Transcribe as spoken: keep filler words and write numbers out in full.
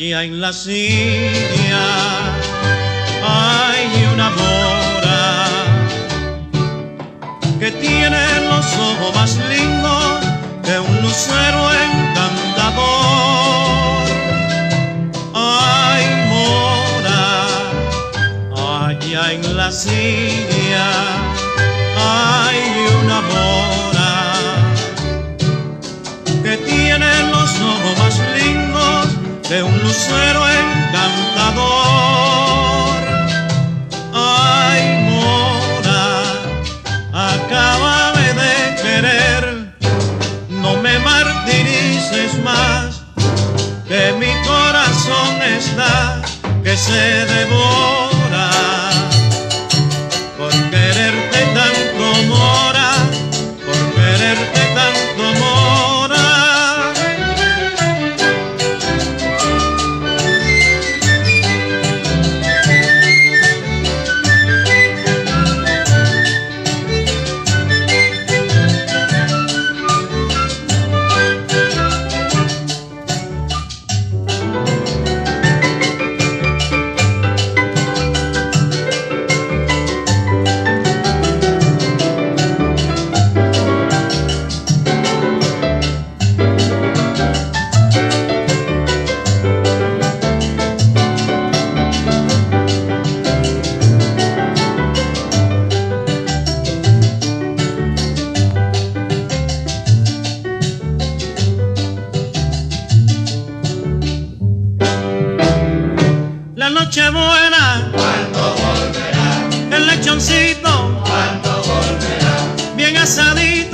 allá en la silla hay una mora que tiene los ojos más lindos de un lucero encantador. Ay, mora, allá en la silla hay una mora que tiene los ojos más lindos de un lucero encantador. Ay, mora, acábame de querer, no me martirices más, que mi corazón está que se devora por quererte tanto, mora, por quererte tanto, mora. Nochebuena, ¿cuándo volverá? El lechoncito, ¿cuándo volverá? bien asadito.